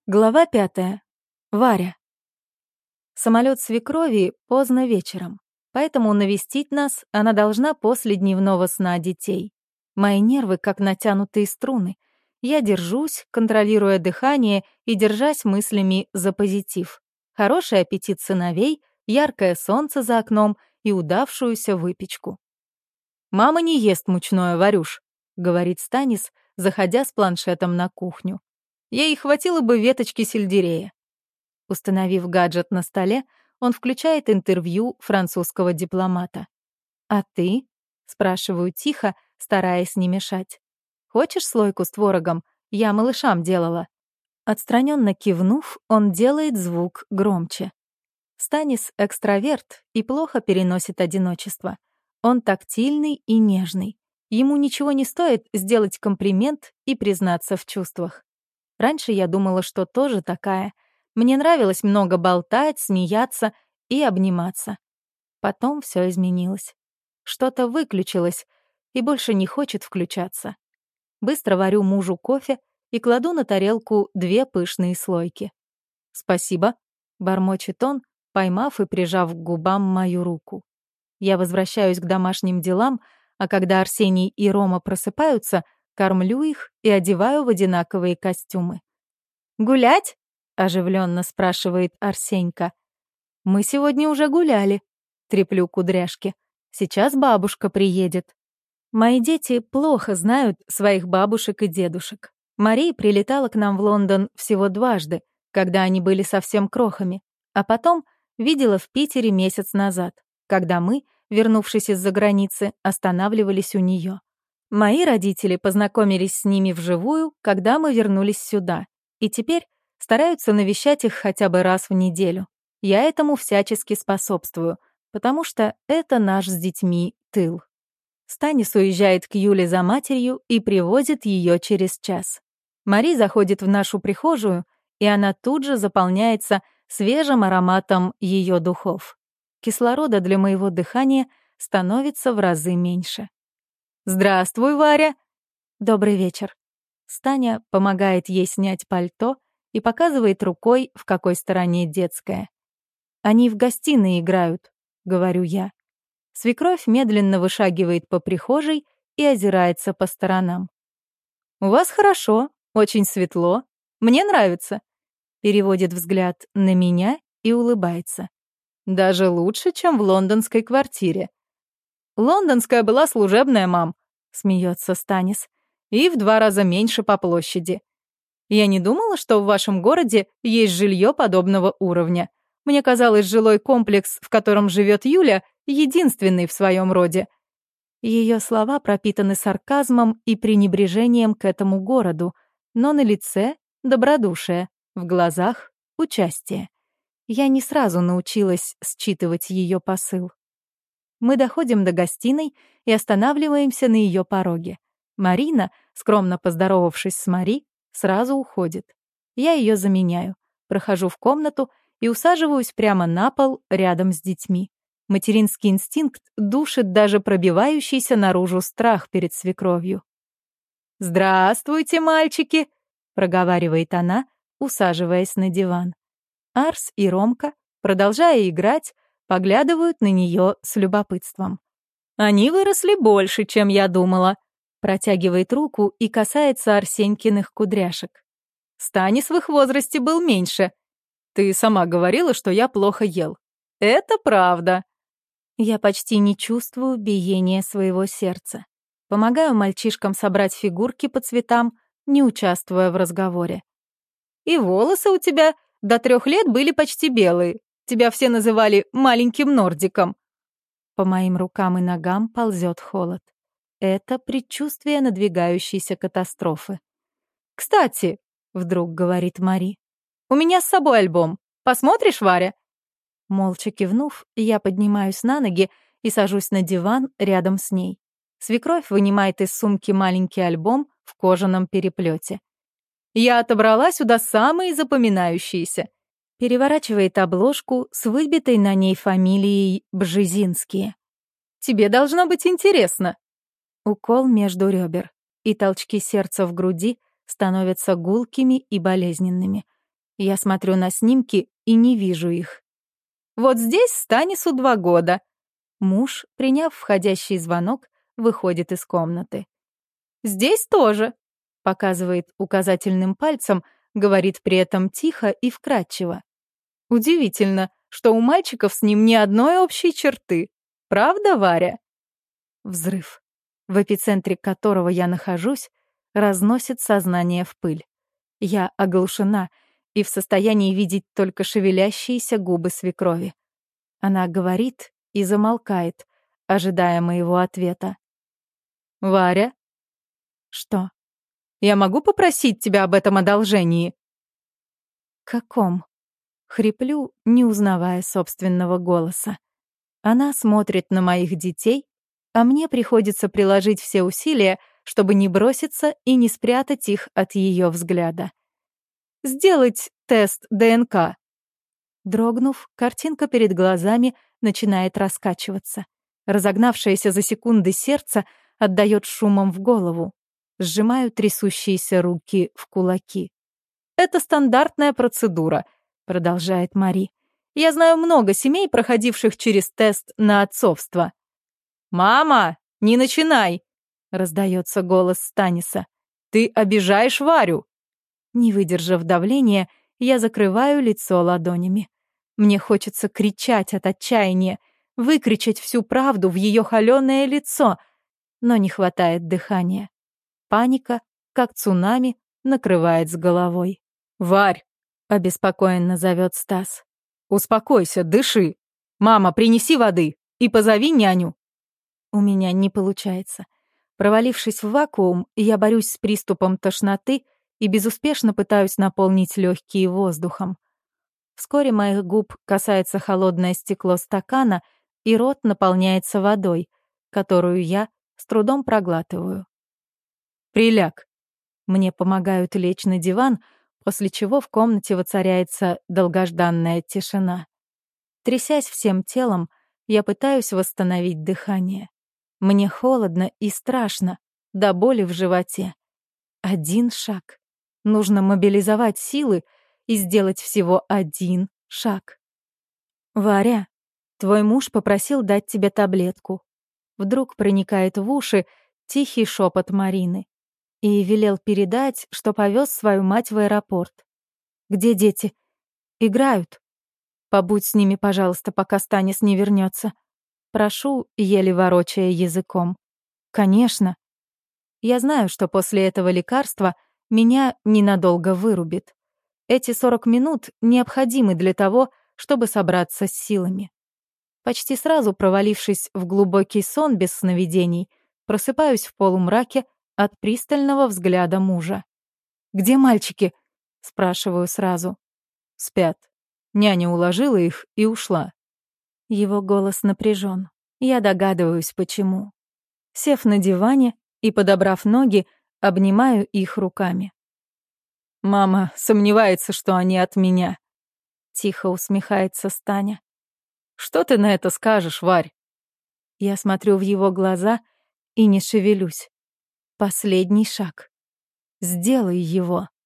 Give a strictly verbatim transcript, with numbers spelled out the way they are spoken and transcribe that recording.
Глава пятая. Варя. Самолет свекрови поздно вечером, поэтому навестить нас она должна после дневного сна детей. Мои нервы как натянутые струны. Я держусь, контролируя дыхание и держась мыслями за позитив. Хороший аппетит сыновей, яркое солнце за окном и удавшуюся выпечку. «Мама не ест мучное, Варюш», — говорит Станис, заходя с планшетом на кухню. Ей хватило бы веточки сельдерея. Установив гаджет на столе, он включает интервью французского дипломата. «А ты?» — спрашиваю тихо, стараясь не мешать. «Хочешь слойку с творогом? Я малышам делала». Отстраненно кивнув, он делает звук громче. Станис — экстраверт и плохо переносит одиночество. Он тактильный и нежный. Ему ничего не стоит сделать комплимент и признаться в чувствах. Раньше я думала, что тоже такая. Мне нравилось много болтать, смеяться и обниматься. Потом все изменилось. Что-то выключилось и больше не хочет включаться. Быстро варю мужу кофе и кладу на тарелку две пышные слойки. «Спасибо», — бормочет он, поймав и прижав к губам мою руку. Я возвращаюсь к домашним делам, а когда Арсений и Рома просыпаются, кормлю их и одеваю в одинаковые костюмы. «Гулять?» — оживленно спрашивает Арсенька. «Мы сегодня уже гуляли», — треплю кудряшки. «Сейчас бабушка приедет». Мои дети плохо знают своих бабушек и дедушек. Мария прилетала к нам в Лондон всего дважды, когда они были совсем крохами, а потом видела в Питере месяц назад, когда мы, вернувшись из-за границы, останавливались у нее. Мои родители познакомились с ними вживую, когда мы вернулись сюда, и теперь стараются навещать их хотя бы раз в неделю. Я этому всячески способствую, потому что это наш с детьми тыл. Станис уезжает к Юле за матерью и привозит ее через час. Мари заходит в нашу прихожую, и она тут же заполняется свежим ароматом ее духов. Кислорода для моего дыхания становится в разы меньше. «Здравствуй, Варя!» «Добрый вечер». Станя помогает ей снять пальто и показывает рукой, в какой стороне детская. «Они в гостиной играют», — говорю я. Свекровь медленно вышагивает по прихожей и озирается по сторонам. «У вас хорошо, очень светло. Мне нравится», — переводит взгляд на меня и улыбается. «Даже лучше, чем в лондонской квартире». «Лондонская была служебная, мам», — смеется Станис, «и в два раза меньше по площади. Я не думала, что в вашем городе есть жилье подобного уровня. Мне казалось, жилой комплекс, в котором живет Юля, единственный в своем роде». Ее слова пропитаны сарказмом и пренебрежением к этому городу, но на лице — добродушие, в глазах — участие. Я не сразу научилась считывать ее посыл. Мы доходим до гостиной и останавливаемся на ее пороге. Марина, скромно поздоровавшись с Мари, сразу уходит. Я ее заменяю, прохожу в комнату и усаживаюсь прямо на пол рядом с детьми. Материнский инстинкт душит даже пробивающийся наружу страх перед свекровью. «Здравствуйте, мальчики!» — проговаривает она, усаживаясь на диван. Арс и Ромка, продолжая играть, поглядывают на нее с любопытством. «Они выросли больше, чем я думала», — протягивает руку и касается Арсенькиных кудряшек. «Станис в их возрасте был меньше. Ты сама говорила, что я плохо ел. Это правда». Я почти не чувствую биения своего сердца. Помогаю мальчишкам собрать фигурки по цветам, не участвуя в разговоре. «И волосы у тебя до трех лет были почти белые. Тебя все называли маленьким нордиком». По моим рукам и ногам ползет холод. Это предчувствие надвигающейся катастрофы. «Кстати», — вдруг говорит Мари, — «у меня с собой альбом. Посмотришь, Варя?» Молча кивнув, я поднимаюсь на ноги и сажусь на диван рядом с ней. Свекровь вынимает из сумки маленький альбом в кожаном переплете. «Я отобрала сюда самые запоминающиеся», переворачивает обложку с выбитой на ней фамилией Бжезинские. «Тебе должно быть интересно». Укол между ребер, и толчки сердца в груди становятся гулкими и болезненными. Я смотрю на снимки и не вижу их. Вот здесь Станису два года. Муж, приняв входящий звонок, выходит из комнаты. Здесь тоже, показывает указательным пальцем, говорит при этом тихо и вкрадчиво. Удивительно, что у мальчиков с ним ни одной общей черты. Правда, Варя? Взрыв, в эпицентре которого я нахожусь, разносит сознание в пыль. Я оглушена и в состоянии видеть только шевелящиеся губы свекрови. Она говорит и замолкает, ожидая моего ответа. «Варя?» «Что?» «Я могу попросить тебя об этом одолжении?» «Каком?» Хриплю, не узнавая собственного голоса. Она смотрит на моих детей, а мне приходится приложить все усилия, чтобы не броситься и не спрятать их от ее взгляда. «Сделать тест ДНК». Дрогнув, картинка перед глазами начинает раскачиваться. Разогнавшееся за секунды сердце отдаёт шумом в голову. Сжимаю трясущиеся руки в кулаки. «Это стандартная процедура», — продолжает Мари. «Я знаю много семей, проходивших через тест на отцовство». «Мама, не начинай!» — раздается голос Станиса. «Ты обижаешь Варю!» Не выдержав давления, я закрываю лицо ладонями. Мне хочется кричать от отчаяния, выкричать всю правду в ее холёное лицо, но не хватает дыхания. Паника, как цунами, накрывает с головой. «Варь!» — обеспокоенно зовет Стас. «Успокойся, дыши! Мама, принеси воды и позови няню!» У меня не получается. Провалившись в вакуум, я борюсь с приступом тошноты и безуспешно пытаюсь наполнить легкие воздухом. Вскоре моих губ касается холодное стекло стакана, и рот наполняется водой, которую я с трудом проглатываю. «Приляг». Мне помогают лечь на диван, после чего в комнате воцаряется долгожданная тишина. Трясясь всем телом, я пытаюсь восстановить дыхание. Мне холодно и страшно, до боли в животе. Один шаг. Нужно мобилизовать силы и сделать всего один шаг. «Варя, твой муж попросил дать тебе таблетку». Вдруг проникает в уши тихий шепот Марины. И велел передать, что повез свою мать в аэропорт. «Где дети?» «Играют. Побудь с ними, пожалуйста, пока Станис не вернется. Прошу, еле ворочая языком. «Конечно». Я знаю, что после этого лекарства меня ненадолго вырубит. Эти сорок минут необходимы для того, чтобы собраться с силами. Почти сразу провалившись в глубокий сон без сновидений, просыпаюсь в полумраке от пристального взгляда мужа. «Где мальчики?» — спрашиваю сразу. «Спят. Няня уложила их и ушла». Его голос напряжен. Я догадываюсь, почему. Сев на диване и подобрав ноги, обнимаю их руками. «Мама сомневается, что они от меня», — тихо усмехается Станя. «Что ты на это скажешь, Варь?» Я смотрю в его глаза и не шевелюсь. Последний шаг. Сделай его.